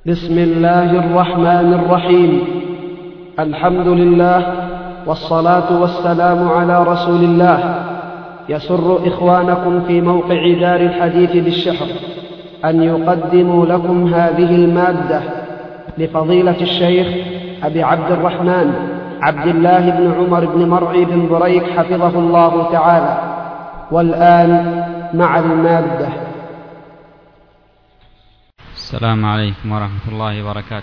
بسم الله الرحمن الرحيم. الحمد لله والصلاة والسلام على رسول الله. يسر إخوانكم في موقع دار الحديث بالشحر أن يقدموا لكم هذه المادة لفضيلة الشيخ أبي عبد الرحمن عبد الله بن عمر بن مرعي بن بريك حفظه الله تعالى. والآن مع المادة. السلام عليكم ورحمة الله وبركاته.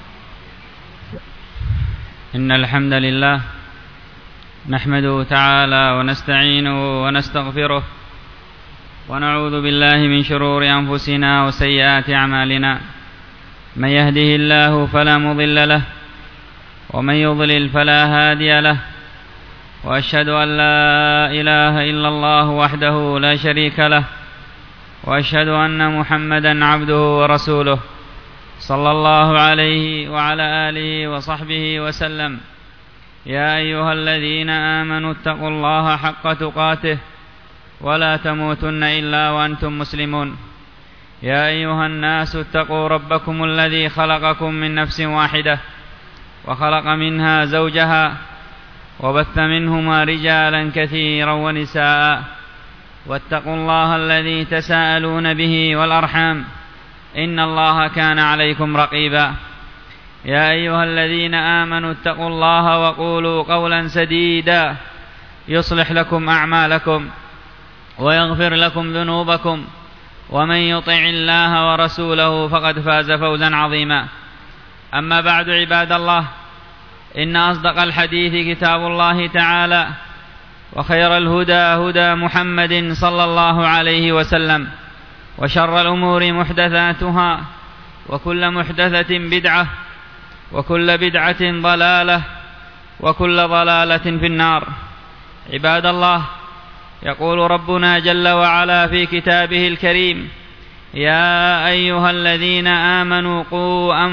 إن الحمد لله نحمده تعالى ونستعينه ونستغفره ونعوذ بالله من شرور أنفسنا وسيئات أعمالنا. من يهده الله فلا مضل له ومن يضلل فلا هادي له، وأشهد أن لا إله إلا الله وحده لا شريك له، وأشهد أن محمدا عبده ورسوله صلى الله عليه وعلى آله وصحبه وسلم. يا أيها الذين آمنوا اتقوا الله حق تقاته ولا تموتن إلا وأنتم مسلمون. يا أيها الناس اتقوا ربكم الذي خلقكم من نفس واحدة وخلق منها زوجها وبث منهما رجالا كثيرا ونساء، واتقوا الله الذي تساءلون به والأرحام إن الله كان عليكم رقيبا. يا أيها الذين آمنوا اتقوا الله وقولوا قولا سديدا يصلح لكم أعمالكم ويغفر لكم ذنوبكم، ومن يطع الله ورسوله فقد فاز فوزا عظيما. أما بعد، عباد الله، إن أصدق الحديث كتاب الله تعالى، وخير الهدى هدى محمد صلى الله عليه وسلم، وشر الأمور محدثاتها، وكل محدثة بدعة، وكل بدعة ضلالة، وكل ضلالة في النار. عباد الله، يقول ربنا جل وعلا في كتابه الكريم: يا أيها الذين آمنوا قوا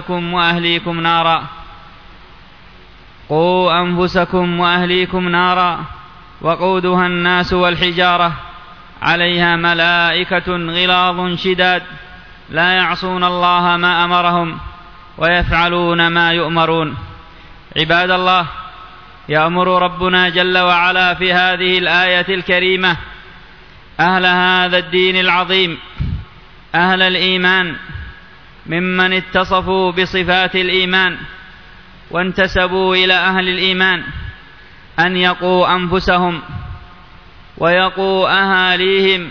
أنفسكم وأهليكم نارا وقودها الناس والحجارة عليها ملائكة غلاظ شداد لا يعصون الله ما أمرهم ويفعلون ما يؤمرون. عباد الله، يأمر ربنا جل وعلا في هذه الآية الكريمة أهل هذا الدين العظيم، أهل الإيمان، ممن اتصفوا بصفات الإيمان وانتسبوا إلى أهل الإيمان، أن يقوا أنفسهم ويقوا أهاليهم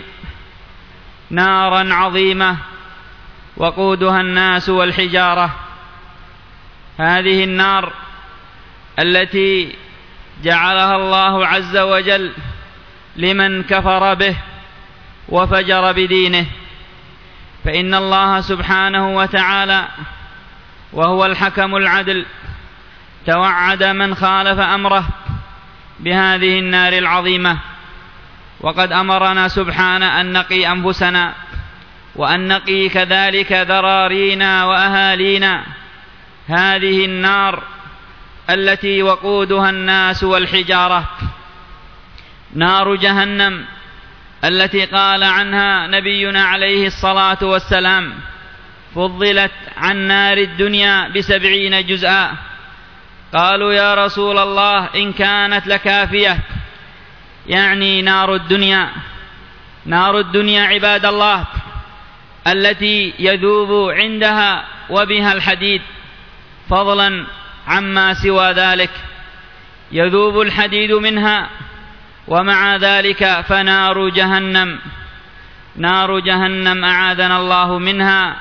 نارا عظيمة وقودها الناس والحجارة. هذه النار التي جعلها الله عز وجل لمن كفر به وفجر بدينه، فإن الله سبحانه وتعالى وهو الحكم العدل توعد من خالف أمره بهذه النار العظيمة. وقد أمرنا سبحانه أن نقي أنفسنا وأن نقي كذلك ذرارينا وأهالينا هذه النار التي وقودها الناس والحجارة، نار جهنم التي قال عنها نبينا عليه الصلاة والسلام: فضلت عن نار الدنيا ب70 جزءا. قالوا: يا رسول الله، إن كانت لكافية، يعني نار الدنيا. نار الدنيا عباد الله التي يذوب عندها وبها الحديد، فضلا عما سوى ذلك، يذوب الحديد منها. ومع ذلك فنار جهنم، نار جهنم أعاذنا الله منها،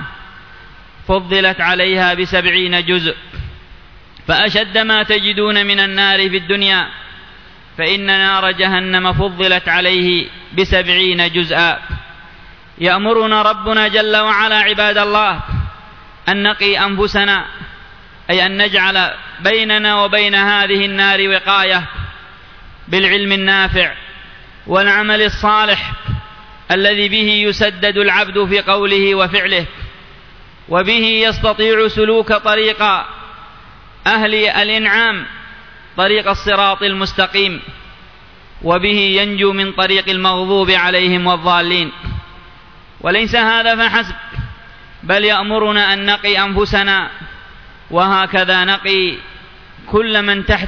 فضلت عليها ب70 جزء. فأشد ما تجدون من النار في الدنيا فإن نار جهنم فضلت عليه ب70 جزءا. يأمرنا ربنا جل وعلا عباد الله أن نقي أنفسنا، أي أن نجعل بيننا وبين هذه النار وقاية بالعلم النافع والعمل الصالح الذي به يسدد العبد في قوله وفعله، وبه يستطيع سلوك طريق أهل الإنعام، طريق الصراط المستقيم، وبه ينجو من طريق المغضوب عليهم والضالين. وليس هذا فحسب، بل يأمرنا أن نقي أنفسنا، وهكذا نقي كل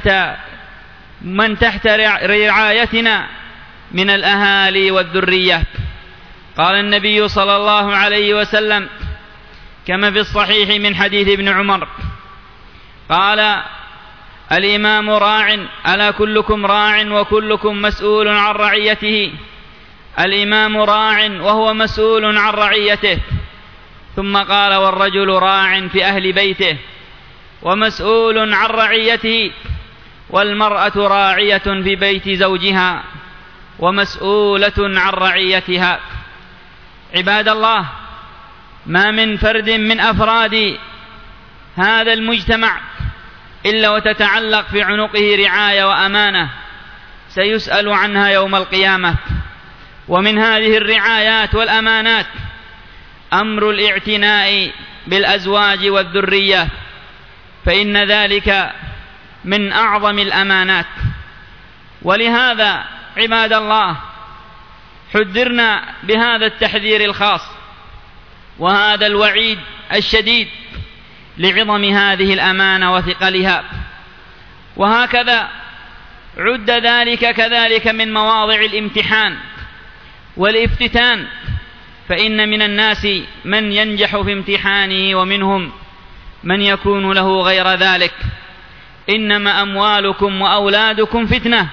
من تحت رعايتنا من الأهالي والذرية. قال النبي صلى الله عليه وسلم كما في الصحيح من حديث ابن عمر قال: الإمام راع، ألا كلكم راع وكلكم مسؤول عن رعيته. الإمام راع وهو مسؤول عن رعيته. ثم قال: والرجل راع في أهل بيته ومسؤول عن رعيته، والمرأة راعية في بيت زوجها ومسؤولة عن رعيتها. عباد الله، ما من فرد من أفراد هذا المجتمع إلا وتتعلق في عنقه رعاية وأمانة سيسأل عنها يوم القيامة. ومن هذه الرعايات والأمانات أمر الاعتناء بالأزواج والذرية، فإن ذلك من أعظم الأمانات. ولهذا عباد الله حذرنا بهذا التحذير الخاص وهذا الوعيد الشديد لعظم هذه الأمانة وثقلها. وهكذا عد ذلك كذلك من مواضع الامتحان والافتتان، فإن من الناس من ينجح في امتحانه ومنهم من يكون له غير ذلك. إنما أموالكم وأولادكم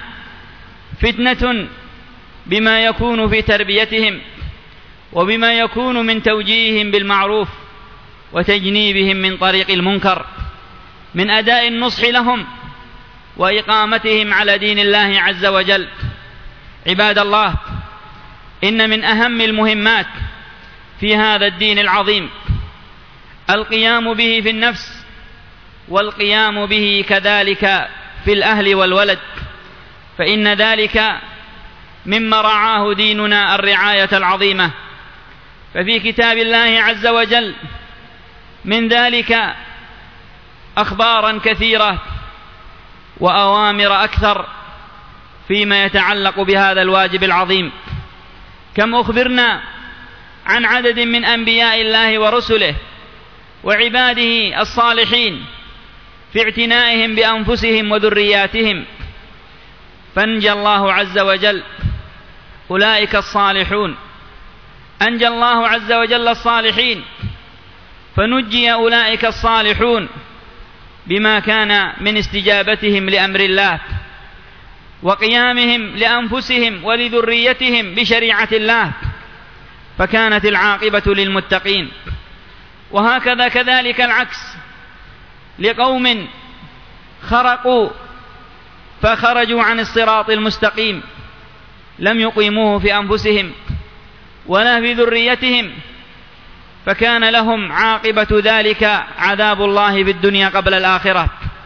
فتنة بما يكون في تربيتهم وبما يكون من توجيههم بالمعروف وتجنيبهم من طريق المنكر، من أداء النصح لهم وإقامتهم على دين الله عز وجل. عباد الله، إن من أهم المهمات في هذا الدين العظيم القيام به في النفس، والقيام به كذلك في الأهل والولد، فإن ذلك مما رعاه ديننا الرعاية العظيمة. ففي كتاب الله عز وجل من ذلك أخبارا كثيرة وأوامر أكثر فيما يتعلق بهذا الواجب العظيم. كم أخبرنا عن عدد من أنبياء الله ورسله وعباده الصالحين في اعتنائهم بأنفسهم وذرياتهم، فانجى الله عز وجل أولئك الصالحون، أنجى الله عز وجل الصالحين، فنجي أولئك الصالحون بما كان من استجابتهم لأمر الله وقيامهم لأنفسهم ولذريتهم بشريعة الله، فكانت العاقبة للمتقين. وهكذا كذلك العكس لقوم خرقوا فخرجوا عن الصراط المستقيم، لم يقيموه في أنفسهم ولا في ذريتهم، فكان لهم عاقبة ذلك عذاب الله في الدنيا قبل الآخرة.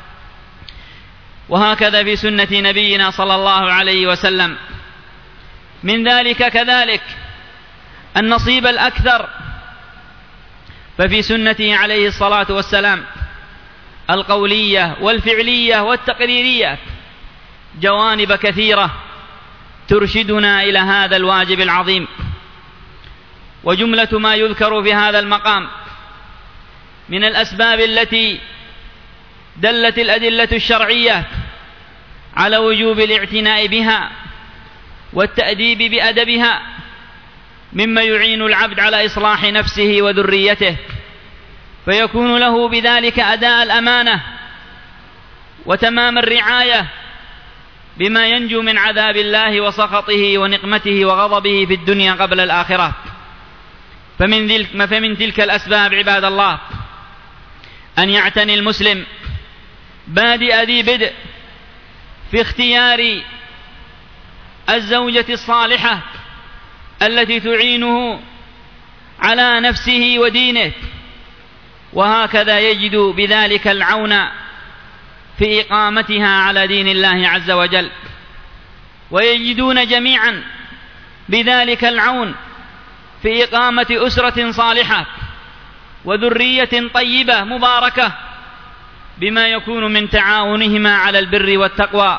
وهكذا في سنة نبينا صلى الله عليه وسلم من ذلك كذلك النصيب الأكثر، ففي سنته عليه الصلاة والسلام القولية والفعلية والتقريرية جوانب كثيرة ترشدنا إلى هذا الواجب العظيم. وجملة ما يذكر في هذا المقام من الأسباب التي دلت الأدلة الشرعية على وجوب الاعتناء بها والتأديب بأدبها مما يعين العبد على إصلاح نفسه وذريته، فيكون له بذلك أداء الأمانة وتمام الرعاية بما ينجو من عذاب الله وسخطه ونقمته وغضبه في الدنيا قبل الآخرة. فمن تلك الأسباب عباد الله أن يعتني المسلم بادئ ذي بدء في اختيار الزوجة الصالحة التي تعينه على نفسه ودينه، وهكذا يجد بذلك العون في إقامتها على دين الله عز وجل، ويجدون جميعا بذلك العون في إقامة أسرة صالحة وذرية طيبة مباركة بما يكون من تعاونهما على البر والتقوى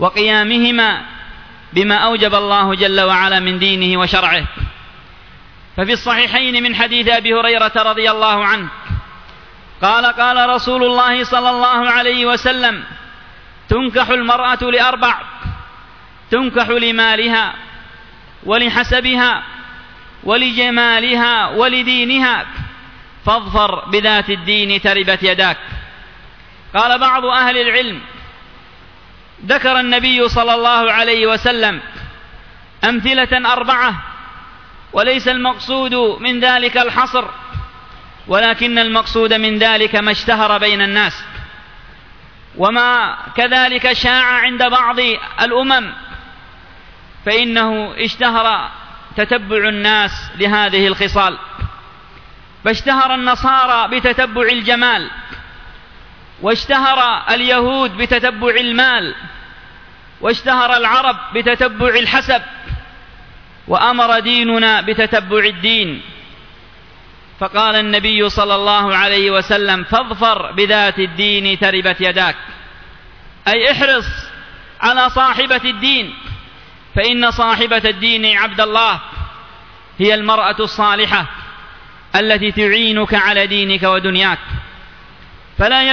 وقيامهما بما أوجب الله جل وعلا من دينه وشرعه. ففي الصحيحين من حديث أبي هريرة رضي الله عنه قال قال رسول الله صلى الله عليه وسلم: تنكح المرأة ل4: تنكح لمالها ولحسبها ولجمالها ولدينها، فاظفر بذات الدين تربت يداك. قال بعض أهل العلم: ذكر النبي صلى الله عليه وسلم أمثلة 4، وليس المقصود من ذلك الحصر، ولكن المقصود من ذلك ما اشتهر بين الناس، وما كذلك شاع عند بعض الأمم، فإنه اشتهر تتبع الناس لهذه الخصال، فاشتهر النصارى بتتبع الجمال، واشتهر اليهود بتتبع المال، واشتهر العرب بتتبع الحسب، وأمر ديننا بتتبع الدين. فقال النبي صلى الله عليه وسلم: فاظفر بذات الدين تربت يداك، أي احرص على صاحبة الدين، فإن صاحبة الدين عبد الله هي المرأة الصالحة التي تعينك على دينك ودنياك. فلا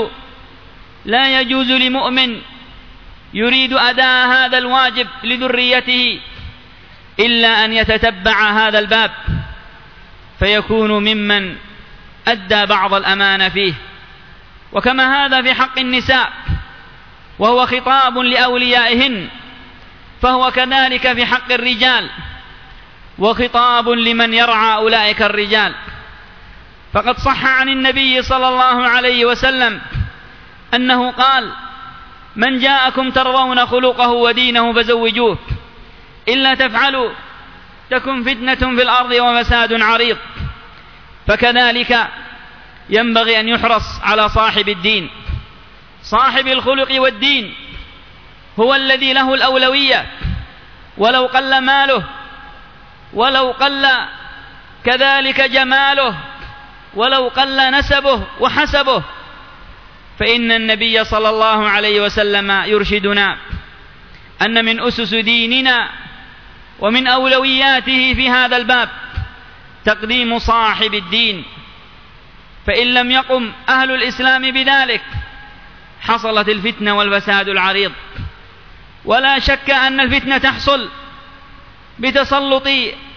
يجوز لمؤمن يريد أداء هذا الواجب لذريته إلا أن يتتبع هذا الباب، فيكون ممن أدى بعض الأمانة فيه. وكما هذا في حق النساء وهو خطاب لأوليائهن، فهو كذلك في حق الرجال وخطاب لمن يرعى أولئك الرجال. فقد صح عن النبي صلى الله عليه وسلم أنه قال: من جاءكم ترضون خلقه ودينه فزوجوه، إلا تفعلوا تكن فتنة في الأرض وفساد عريض. فكذلك ينبغي أن يحرص على صاحب الدين. صاحب الخلق والدين هو الذي له الأولوية، ولو قل ماله، ولو قل كذلك جماله، ولو قل نسبه وحسبه، فإن النبي صلى الله عليه وسلم يرشدنا أن من أسس ديننا ومن أولوياته في هذا الباب تقديم صاحب الدين، فإن لم يقم أهل الإسلام بذلك حصلت الفتنة والفساد العريض. ولا شك أن الفتنة تحصل بتسلط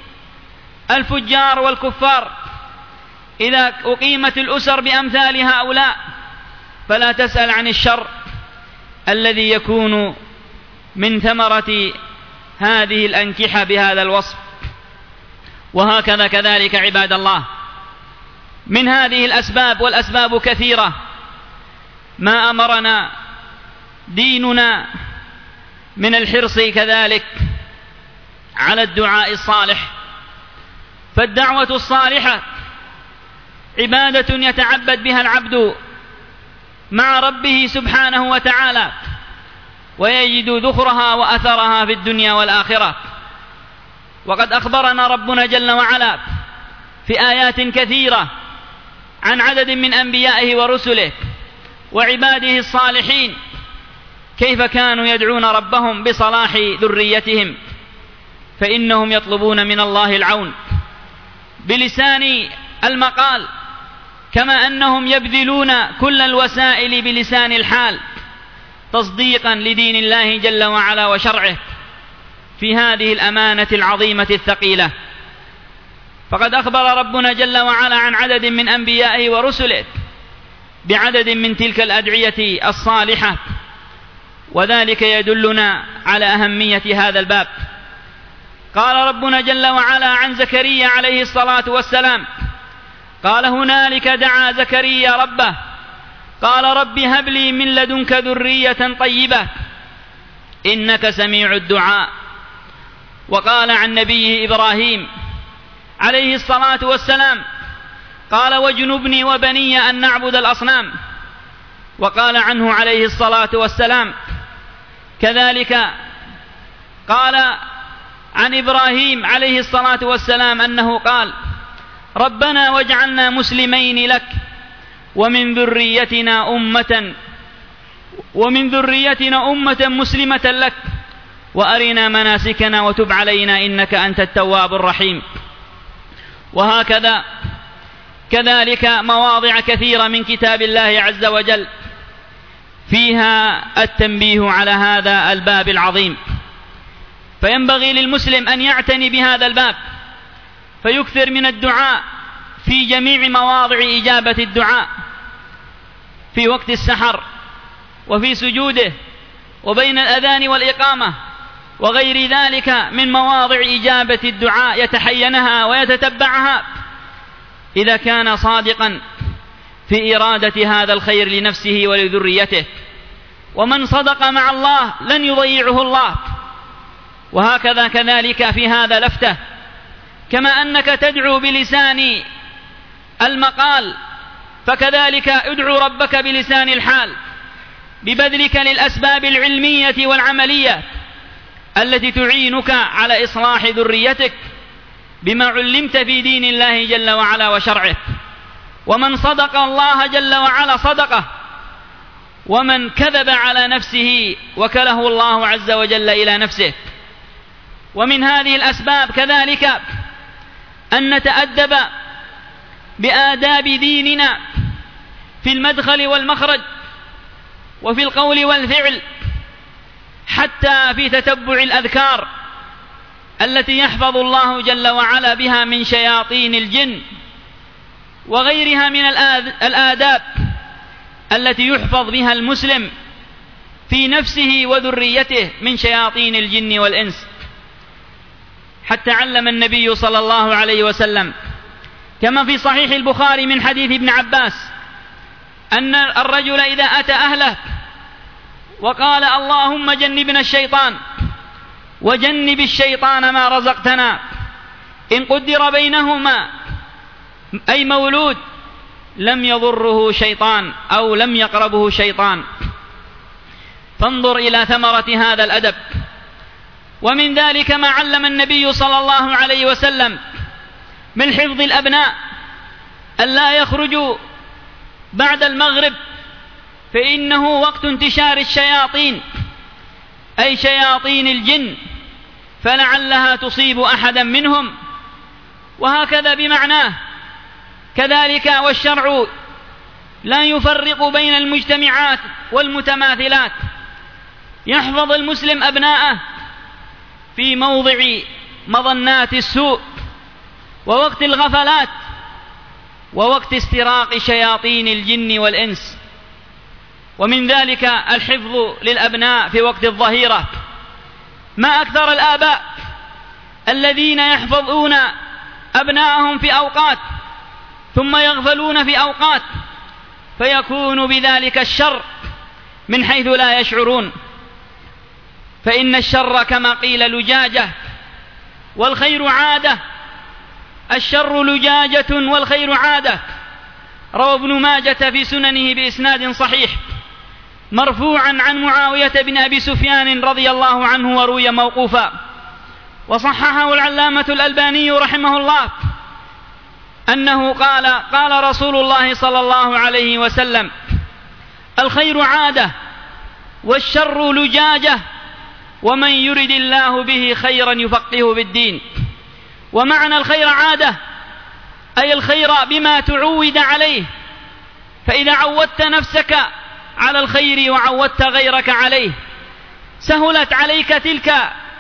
الفجار والكفار إذا أقيمت الأسر بأمثال هؤلاء، فلا تسأل عن الشر الذي يكون من ثمرة هذه الأنكحة بهذا الوصف. وهكذا كذلك عباد الله من هذه الأسباب، والأسباب كثيرة، ما أمرنا ديننا من الحرص كذلك على الدعاء الصالح. فالدعوة الصالحة عبادة يتعبد بها العبد مع ربه سبحانه وتعالى، ويجد ذخرها وأثرها في الدنيا والآخرة. وقد أخبرنا ربنا جل وعلا في آيات كثيرة عن عدد من أنبيائه ورسله وعباده الصالحين كيف كانوا يدعون ربهم بصلاح ذريتهم، فإنهم يطلبون من الله العون بلسان المقال، كما أنهم يبذلون كل الوسائل بلسان الحال تصديقا لدين الله جل وعلا وشرعه في هذه الأمانة العظيمة الثقيلة. فقد أخبر ربنا جل وعلا عن عدد من أنبيائه ورسله بعدد من تلك الأدعية الصالحة، وذلك يدلنا على أهمية هذا الباب. قال ربنا جل وعلا عن زكريا عليه الصلاة والسلام: قال هنالك دعا زكريا ربه قال رب هب لي من لدنك ذرية طيبة إنك سميع الدعاء. وقال عن نبيه إبراهيم عليه الصلاة والسلام: قال واجنبني وبني أن نعبد الأصنام. وقال عنه عليه الصلاة والسلام كذلك قال عن إبراهيم عليه الصلاة والسلام أنه قال: ربنا واجعلنا مسلمين لك ومن ذريتنا أمة مسلمة لك وأرنا مناسكنا وتب علينا إنك أنت التواب الرحيم. وهكذا كذلك مواضع كثيرة من كتاب الله عز وجل فيها التنبيه على هذا الباب العظيم. فينبغي للمسلم أن يعتني بهذا الباب، فيكثر من الدعاء في جميع مواضع إجابة الدعاء، في وقت السحر وفي سجوده وبين الأذان والإقامة وغير ذلك من مواضع إجابة الدعاء، يتحينها ويتتبعها إذا كان صادقا في إرادة هذا الخير لنفسه ولذريته. ومن صدق مع الله لن يضيعه الله. وهكذا كذلك في هذا لفتة، كما أنك تدعو بلسان المقال فكذلك ادعو ربك بلسان الحال، ببذلك للأسباب العلمية والعملية التي تعينك على إصلاح ذريتك بما علمت في دين الله جل وعلا وشرعه. ومن صدق الله جل وعلا صدقه، ومن كذب على نفسه وكله الله عز وجل إلى نفسه. ومن هذه الأسباب كذلك أن نتأدب بآداب ديننا في المدخل والمخرج وفي القول والفعل، حتى في تتبع الأذكار التي يحفظ الله جل وعلا بها من شياطين الجن وغيرها من الآداب التي يحفظ بها المسلم في نفسه وذريته من شياطين الجن والإنس. حتى علم النبي صلى الله عليه وسلم كما في صحيح البخاري من حديث ابن عباس أن الرجل إذا أتى أهله وقال اللهم جنبنا الشيطان وجنب الشيطان ما رزقتنا، إن قدر بينهما أي مولود لم يضره شيطان أو لم يقربه شيطان. فانظر إلى ثمرة هذا الأدب. ومن ذلك ما علم النبي صلى الله عليه وسلم من حفظ الأبناء أن لا يخرجوا بعد المغرب، فإنه وقت انتشار الشياطين أي شياطين الجن، فلعلها تصيب أحدا منهم. وهكذا بمعناه كذلك. والشرع لا يفرق بين المجتمعات والمتماثلات، يحفظ المسلم أبناءه في موضع مظنات السوء ووقت الغفلات ووقت استراق شياطين الجن والإنس. ومن ذلك الحفظ للأبناء في وقت الظهيرة. ما أكثر الآباء الذين يحفظون أبناءهم في أوقات ثم يغفلون في أوقات، فيكون بذلك الشر من حيث لا يشعرون. فإن الشر كما قيل لجاجة والخير عادة، الشر لجاجة والخير عادة. روى ابن ماجة في سننه بإسناد صحيح مرفوعا عن معاوية بن أبي سفيان رضي الله عنه، وروي موقوفا وصححه العلامة الألباني رحمه الله أنه قال قال رسول الله صلى الله عليه وسلم الخير عادة والشر لجاجة، ومن يرد الله به خيرا يفقهه بالدين. ومعنى الخير عادة أي الخير بما تعود عليه، فإذا عودت نفسك على الخير وعودت غيرك عليه سهلت عليك تلك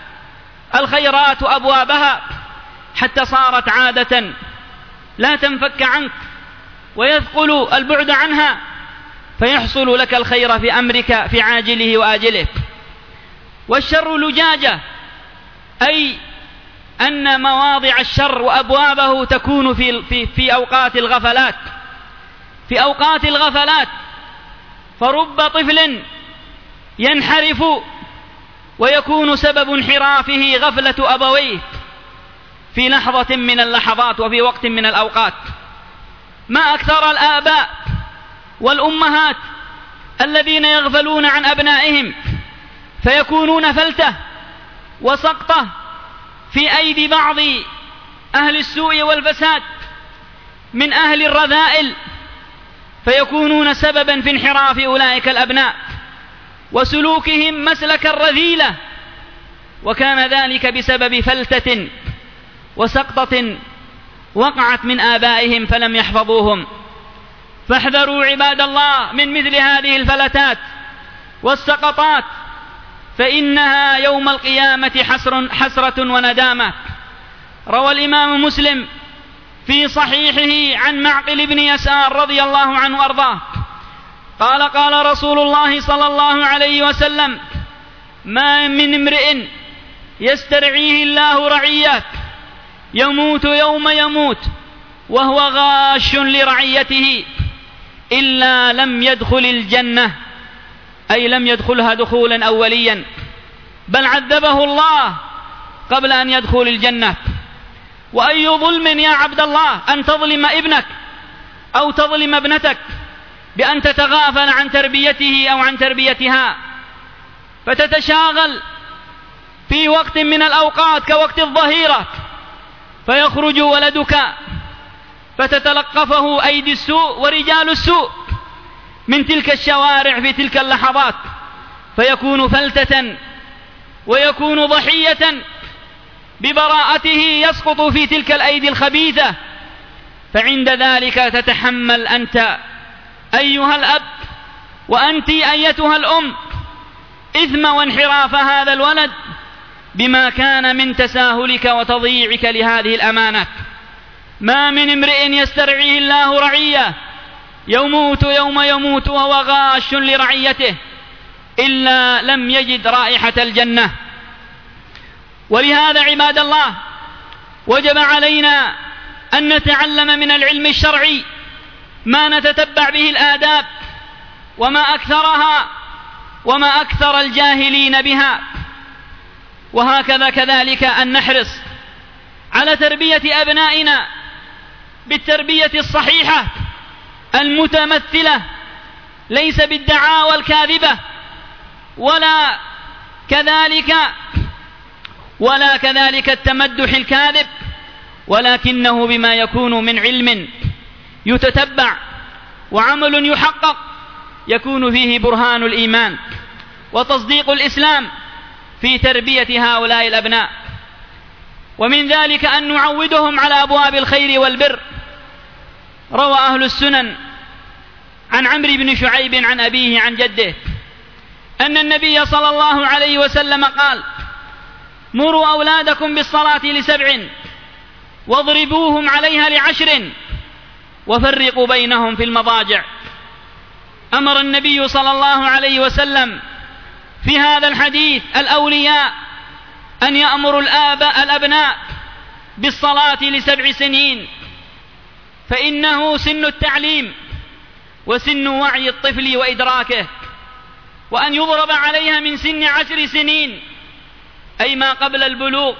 الخيرات أبوابها حتى صارت عادة لا تنفك عنك ويثقل البعد عنها، فيحصل لك الخير في أمرك في عاجله وآجله. والشر لجاجة أي أن مواضع الشر وأبوابه تكون في أوقات الغفلات، في أوقات الغفلات. فرب طفل ينحرف ويكون سبب انحرافه غفلة أبويه في لحظة من اللحظات وفي وقت من الأوقات. ما أكثر الآباء والأمهات الذين يغفلون عن أبنائهم فيكونون فلتة وسقطة في أيدي بعض أهل السوء والفساد من أهل الرذائل، فيكونون سببا في انحراف أولئك الأبناء وسلوكهم مسلك الرذيلة، وكان ذلك بسبب فلتة وسقطة وقعت من آبائهم فلم يحفظوهم. فاحذروا عباد الله من مثل هذه الفلتات والسقطات، فإنها يوم القيامة حسرة وندامة. روى الإمام مسلم في صحيحه عن معقل بن يسار رضي الله عنه وأرضاه قال: قال رسول الله صلى الله عليه وسلم: ما من امرئ يسترعيه الله رعية يموت يوم يموت وهو غاش لرعيته إلا لم يدخل الجنة، أي لم يدخلها دخولا أوليا، بل عذبه الله قبل أن يدخل الجنة. وأي ظلم يا عبد الله أن تظلم ابنك أو تظلم ابنتك بأن تتغافل عن تربيته أو عن تربيتها، فتتشاغل في وقت من الأوقات كوقت الظهيرة، فيخرج ولدك فتتلقفه أيدي السوء ورجال السوء من تلك الشوارع في تلك اللحظات، فيكون فلتة ويكون ضحية ببراءته، يسقط في تلك الأيدي الخبيثة. فعند ذلك تتحمل أنت أيها الأب وأنت أيتها الأم إثم وانحراف هذا الولد بما كان من تساهلك وتضييعك لهذه الأمانة. ما من امرئ يسترعيه الله رعية يموت يوم يموت وهو غاش لرعيته إلا لم يجد رائحة الجنة. ولهذا عباد الله وجب علينا أن نتعلم من العلم الشرعي ما نتتبع به الآداب، وما أكثرها وما أكثر الجاهلين بها. وهكذا كذلك أن نحرص على تربية أبنائنا بالتربية الصحيحة المتمثلة ليس بالدعاوى الكاذبة ولا كذلك التمدح الكاذب، ولكنه بما يكون من علم يتتبع وعمل يحقق يكون فيه برهان الإيمان وتصديق الإسلام في تربية هؤلاء الأبناء. ومن ذلك أن نعودهم على أبواب الخير والبر. روى أهل السنن عن عمرو بن شعيب عن أبيه عن جده أن النبي صلى الله عليه وسلم قال: مروا أولادكم بالصلاة ل7 واضربوهم عليها ل10 وفرقوا بينهم في المضاجع. أمر النبي صلى الله عليه وسلم في هذا الحديث الأولياء أن يأمروا الأبناء بالصلاة ل7 سنين، فإنه سن التعليم وسن وعي الطفل وإدراكه، وأن يضرب عليها من سن 10 سنين أي ما قبل البلوغ،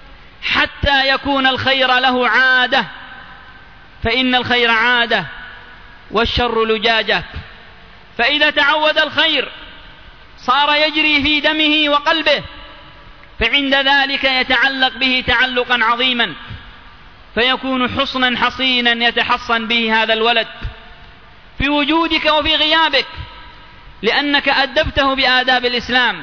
حتى يكون الخير له عادة، فإن الخير عادة والشر لجاجة. فإذا تعود الخير صار يجري في دمه وقلبه، فعند ذلك يتعلق به تعلقا عظيما، فيكون حصنا حصينا يتحصن به هذا الولد في وجودك وفي غيابك، لأنك أدبته بآداب الإسلام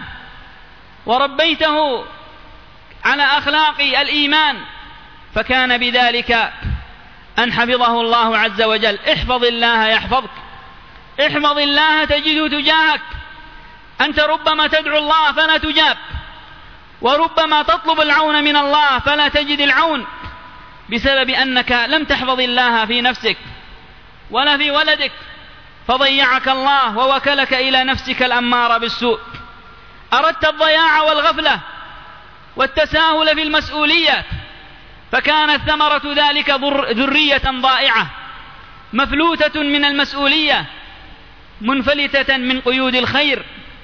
وربيته على أخلاق الإيمان، فكان بذلك أن حفظه الله عز وجل. احفظ الله يحفظك، احفظ الله تجده تجاهك. أنت ربما تدعو الله فلا تجاب، وربما تطلب العون من الله فلا تجد العون، بسبب أنك لم تحفظ الله في نفسك ولا في ولدك، فضيعك الله ووكلك إلى نفسك الأمارة بالسوء. أردت الضياع والغفلة والتساهل في المسؤولية، فكانت ثمرة ذلك ذرية ضائعة مفلوتة من المسؤولية، منفلتة من قيود الخير،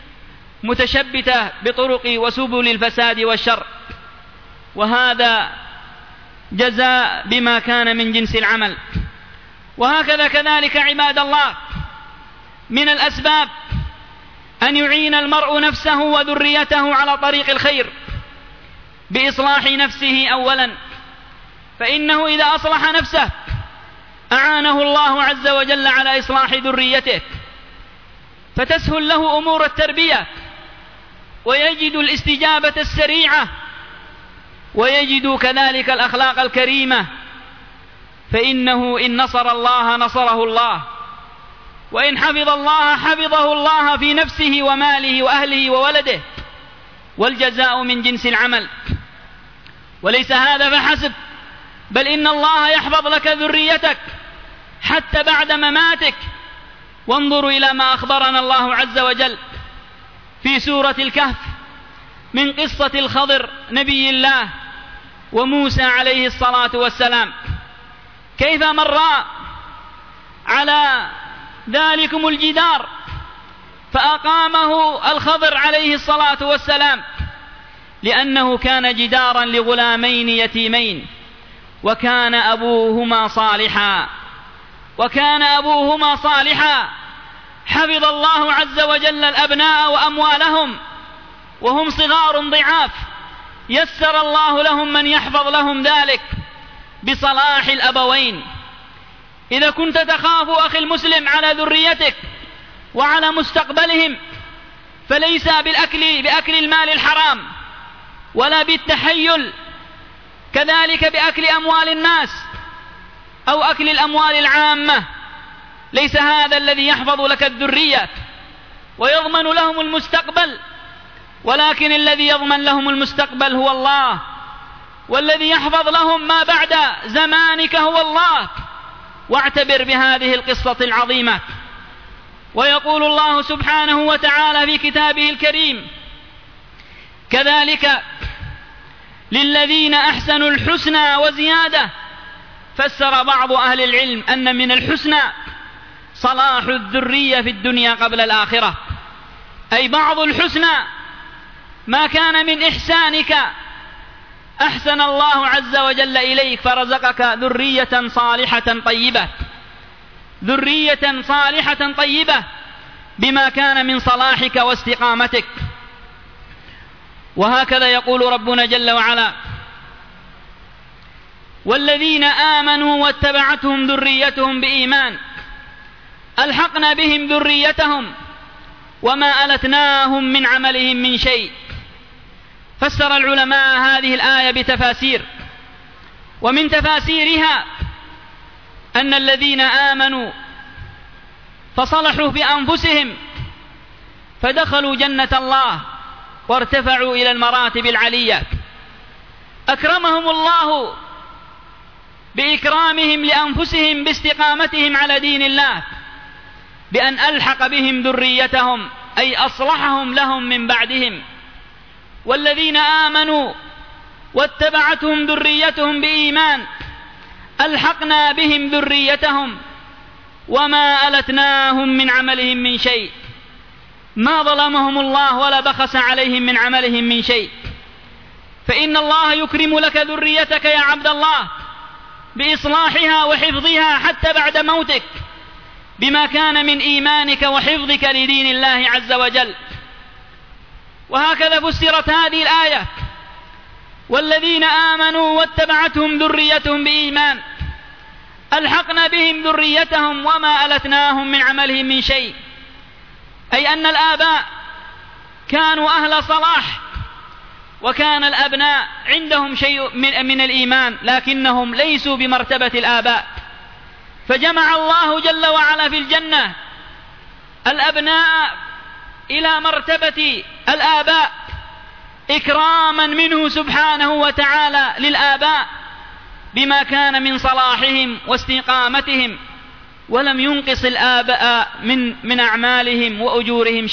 متشبتة بطرق وسبل الفساد والشر. وهذا جزاء بما كان من جنس العمل. وهكذا كذلك عباد الله من الأسباب أن يعين المرء نفسه وذريته على طريق الخير بإصلاح نفسه أولا، فإنه إذا أصلح نفسه أعانه الله عز وجل على إصلاح ذريته، فتسهل له أمور التربية، ويجد الاستجابة السريعة، ويجد كذلك الأخلاق الكريمة فإنه إن نصر الله نصره الله، وإن حفظ الله حفظه الله في نفسه وماله وأهله وولده، والجزاء من جنس العمل. وليس هذا فحسب، بل إن الله يحفظ لك ذريتك حتى بعد مماتك. وانظروا إلى ما أخبرنا الله عز وجل في سورة الكهف من قصة الخضر نبي الله وموسى عليه الصلاة والسلام، كيف مرا على ذلكم الجدار فأقامه الخضر عليه الصلاة والسلام، لأنه كان جدارا لغلامين يتيمين، وكان أبوهما صالحا. حفظ الله عز وجل الأبناء وأموالهم وهم صغار ضعاف، يسر الله لهم من يحفظ لهم ذلك بصلاح الأبوين. إذا كنت تخاف أخي المسلم على ذريتك وعلى مستقبلهم، فليس بأكل المال الحرام ولا بالتحيل، كذلك بأكل أموال الناس أو أكل الأموال العامة. ليس هذا الذي يحفظ لك الذرية ويضمن لهم المستقبل، ولكن الذي يضمن لهم المستقبل هو الله، والذي يحفظ لهم ما بعد زمانك هو الله. واعتبر بهذه القصة العظيمة. ويقول الله سبحانه وتعالى في كتابه الكريم: كذلك للذين أحسنوا الحسنى وزيادة. فسر بعض أهل العلم أن من الحسنى صلاح الذرية في الدنيا قبل الآخرة، أي بعض الحسنى ما كان من إحسانك أحسن الله عز وجل إليك فرزقك ذرية صالحة طيبة بما كان من صلاحك واستقامتك. وهكذا يقول ربنا جل وعلا: والذين آمنوا واتبعتهم ذريتهم بإيمان ألحقنا بهم ذريتهم وما ألتناهم من عملهم من شيء. فسر العلماء هذه الآية بتفاسير، ومن تفاسيرها أن الذين آمنوا فصلحوا بأنفسهم فدخلوا جنة الله وارتفعوا إلى المراتب العلية، أكرمهم الله بإكرامهم لأنفسهم باستقامتهم على دين الله، بأن ألحق بهم ذريتهم، أي أصلحهم لهم من بعدهم. والذين آمنوا واتبعتهم ذريتهم بإيمان ألحقنا بهم ذريتهم وما ألتناهم من عملهم من شيء. ما ظلمهم الله ولا بخس عليهم من عملهم من شيء. فإن الله يكرم لك ذريتك يا عبد الله بإصلاحها وحفظها حتى بعد موتك، بما كان من إيمانك وحفظك لدين الله عز وجل. وهكذا فسرت هذه الآية: والذين آمنوا واتبعتهم ذريتهم بإيمان ألحقنا بهم ذريتهم وما ألتناهم من عملهم من شيء، أي أن الآباء كانوا أهل صلاح، وكان الأبناء عندهم شيء من الإيمان، لكنهم ليسوا بمرتبة الآباء. فجمع الله جل وعلا في الجنة الأبناء إلى مرتبة الآباء إكراما منه سبحانه وتعالى للآباء بما كان من صلاحهم واستقامتهم، ولم ينقص الآباء من أعمالهم وأجورهم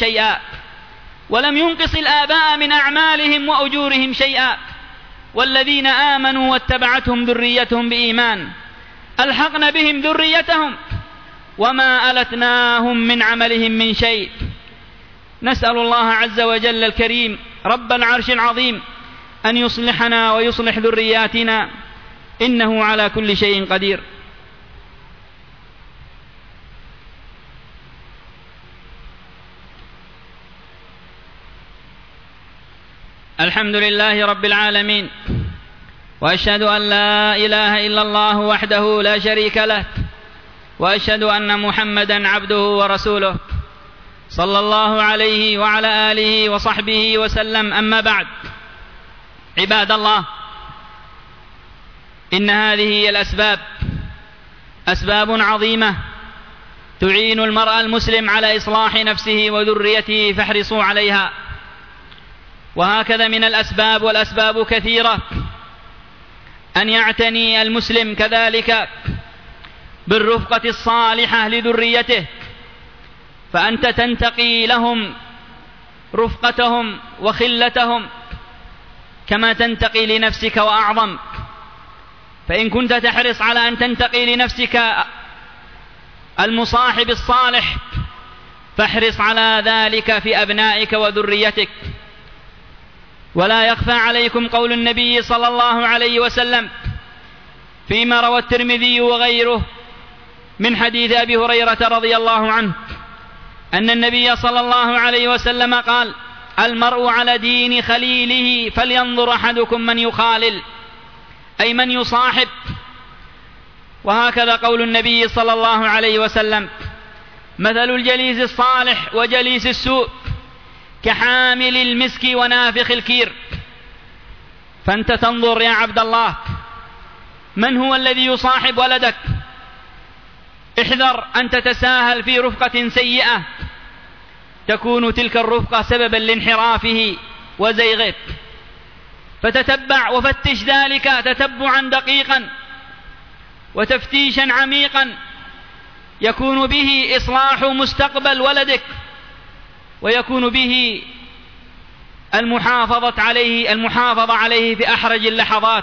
شيئا. والذين آمنوا واتبعتهم ذريتهم بإيمان ألحقنا بهم ذريتهم وما ألتناهم من عملهم من شيء. نسأل الله عز وجل الكريم رب العرش العظيم أن يصلحنا ويصلح ذرياتنا، إنه على كل شيء قدير. الحمد لله رب العالمين، وأشهد أن لا إله إلا الله وحده لا شريك له، وأشهد أن محمدا عبده ورسوله صلى الله عليه وعلى آله وصحبه وسلم. أما بعد، عباد الله، إن هذه هي الأسباب أسباب عظيمة تعين المرء المسلم على إصلاح نفسه وذريته، فاحرصوا عليها. وهكذا من الأسباب، والأسباب كثيرة، أن يعتني المسلم كذلك بالرفقة الصالحة لذريته، فأنت تنتقي لهم رفقتهم وخلتهم كما تنتقي لنفسك وأعظم. فإن كنت تحرص على أن تنتقي لنفسك المصاحب الصالح، فاحرص على ذلك في أبنائك وذريتك. ولا يخفى عليكم قول النبي صلى الله عليه وسلم فيما روى الترمذي وغيره من حديث أبي هريرة رضي الله عنه أن النبي صلى الله عليه وسلم قال: المرء على دين خليله فلينظر أحدكم من يخالل، أي من يصاحب. وهكذا قول النبي صلى الله عليه وسلم: مثل الجليس الصالح وجليس السوء كحامل المسك ونافخ الكير. فأنت تنظر يا عبد الله من هو الذي يصاحب ولدك. احذر أن تتساهل في رفقة سيئة، تكون تلك الرفقة سببا لانحرافه وزيغه. فتتبع وفتش ذلك تتبعا دقيقا وتفتيشا عميقا، يكون به إصلاح مستقبل ولدك، ويكون به المحافظة عليه في أحرج اللحظات،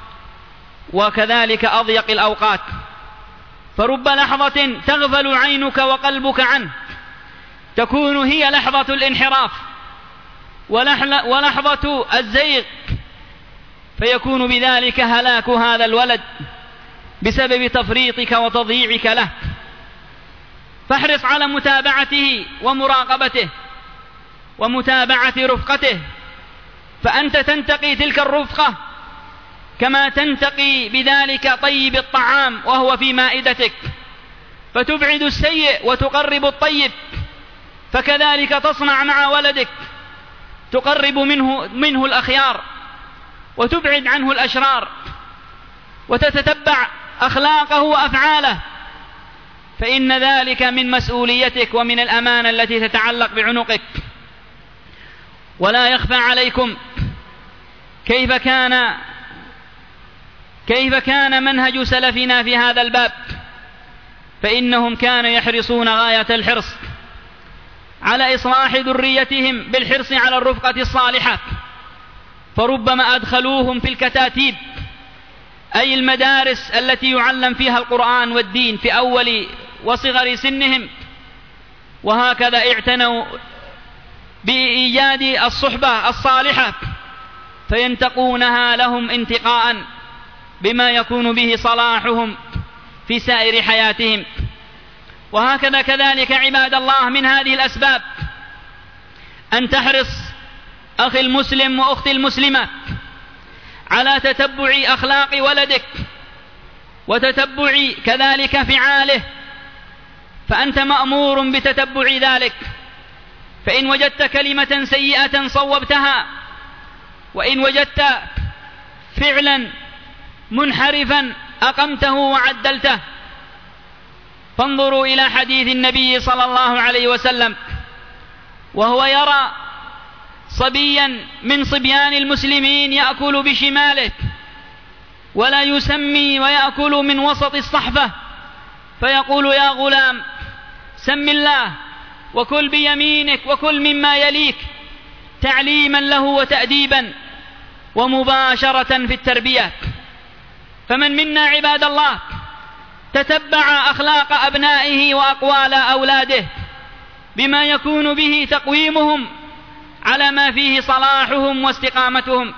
وكذلك أضيق الأوقات. فرب لحظة تغفل عينك وقلبك عنه تكون هي لحظة الانحراف ولحظة الزيغ، فيكون بذلك هلاك هذا الولد بسبب تفريطك وتضييعك له. فاحرص على متابعته ومراقبته ومتابعة رفقته، فأنت تنتقي تلك الرفقة كما تنتقي بذلك طيب الطعام وهو في مائدتك، فتبعد السيء وتقرب الطيب. فكذلك تصنع مع ولدك، تقرب منه الأخيار وتبعد عنه الأشرار، وتتتبع أخلاقه وأفعاله، فإن ذلك من مسؤوليتك ومن الأمانة التي تتعلق بعنقك. ولا يخفى عليكم كيف كان منهج سلفنا في هذا الباب، فإنهم كانوا يحرصون غاية الحرص على إصلاح ذريتهم بالحرص على الرفقة الصالحة. فربما أدخلوهم في الكتاتيب، أي المدارس التي يعلم فيها القرآن والدين في أول وصغر سنهم، وهكذا اعتنوا بإيجاد الصحبة الصالحة فينتقونها لهم انتقاء بما يكون به صلاحهم في سائر حياتهم. وهكذا كذلك عباد الله من هذه الأسباب أن تحرص أخي المسلم وأختي المسلمة على تتبع أخلاق ولدك وتتبع كذلك فعاله، فأنت مأمور بتتبع ذلك. فإن وجدت كلمة سيئة صوبتها، وإن وجدت فعلا منحرفا أقمته وعدلته. فانظروا إلى حديث النبي صلى الله عليه وسلم وهو يرى صبيا من صبيان المسلمين يأكل بشماله ولا يسمي ويأكل من وسط الصحفة، فيقول: يا غلام سم الله وكل بيمينك وكل مما يليك، تعليما له وتأديبا ومباشرة في التربية. فمن منا عباد الله تتبع أخلاق أبنائه وأقوال أولاده بما يكون به تقويمهم على ما فيه صلاحهم واستقامتهم.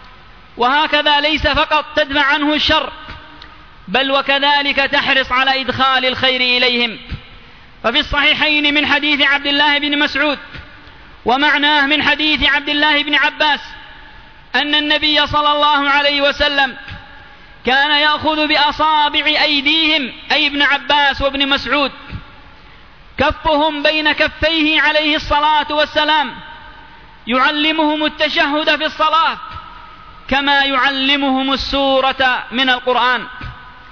وهكذا ليس فقط تدفع عنه الشر، بل وكذلك تحرص على إدخال الخير إليهم. ففي الصحيحين من حديث عبد الله بن مسعود ومعناه من حديث عبد الله بن عباس أن النبي صلى الله عليه وسلم كان يأخذ بأصابع أيديهم، أي ابن عباس وابن مسعود، كفهم بين كفيه عليه الصلاة والسلام، يعلمهم التشهد في الصلاة كما يعلمهم السورة من القرآن.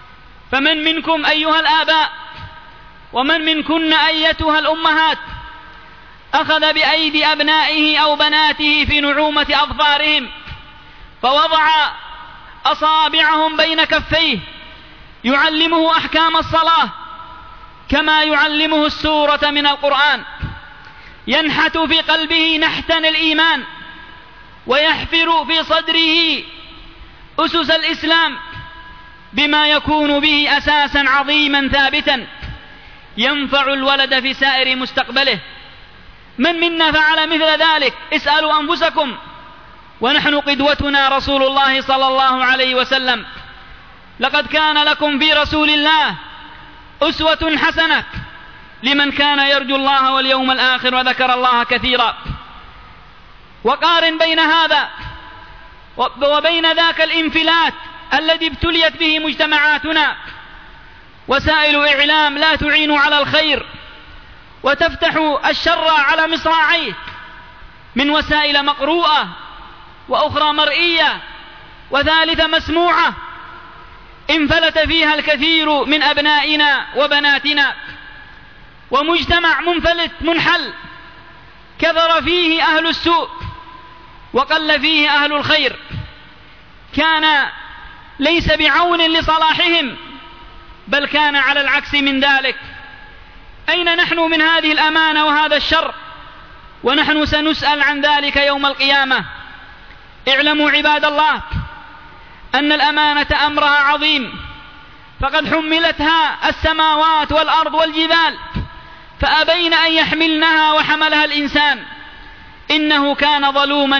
فمن منكم أيها الآباء ومن منكن أيتها الأمهات أخذ بأيدي أبنائه أو بناته في نعومة أظفارهم فوضع أصابعهم بين كفيه يعلمه أحكام الصلاة كما يعلمه السورة من القرآن، ينحت في قلبه نحتا الإيمان ويحفر في صدره أسس الإسلام بما يكون به أساسا عظيما ثابتا ينفع الولد في سائر مستقبله. من منا فعل مثل ذلك؟ اسألوا أنفسكم، ونحن قدوتنا رسول الله صلى الله عليه وسلم. لقد كان لكم في رسول الله أسوة حسنة لمن كان يرجو الله واليوم الآخر وذكر الله كثيرا. وقارن بين هذا وبين ذاك الانفلات الذي ابتليت به مجتمعاتنا. وسائل إعلام لا تعين على الخير وتفتح الشر على مصراعيه، من وسائل مقروءة وأخرى مرئية وثالثة مسموعة، انفلت فيها الكثير من أبنائنا وبناتنا، ومجتمع منفلت منحل كثر فيه أهل السوء وقل فيه أهل الخير، كان ليس بعون لصلاحهم بل كان على العكس من ذلك. أين نحن من هذه الأمانة وهذا الشر؟ ونحن سنسأل عن ذلك يوم القيامة. اعلموا عباد الله أن الأمانة أمرها عظيم، فقد حملتها السماوات والأرض والجبال فأبين أن يحملنها وحملها الإنسان، إنه كان ظلوما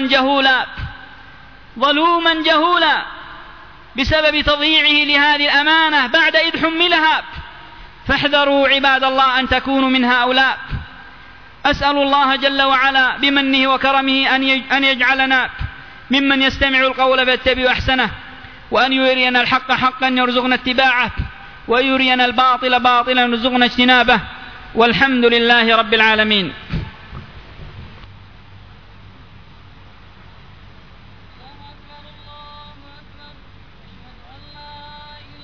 جهولا بسبب تضييعه لهذه الأمانة بعد إذ حملها. فاحذروا عباد الله أن تكونوا من هؤلاء. أسأل الله جل وعلا بمنه وكرمه أن يجعلنا ممن يستمع القول فيتبع أحسنه، وأن يرينا الحق حقا يرزقنا اتباعه، ويرينا الباطل باطلا يرزقنا اجتنابه، والحمد لله رب العالمين.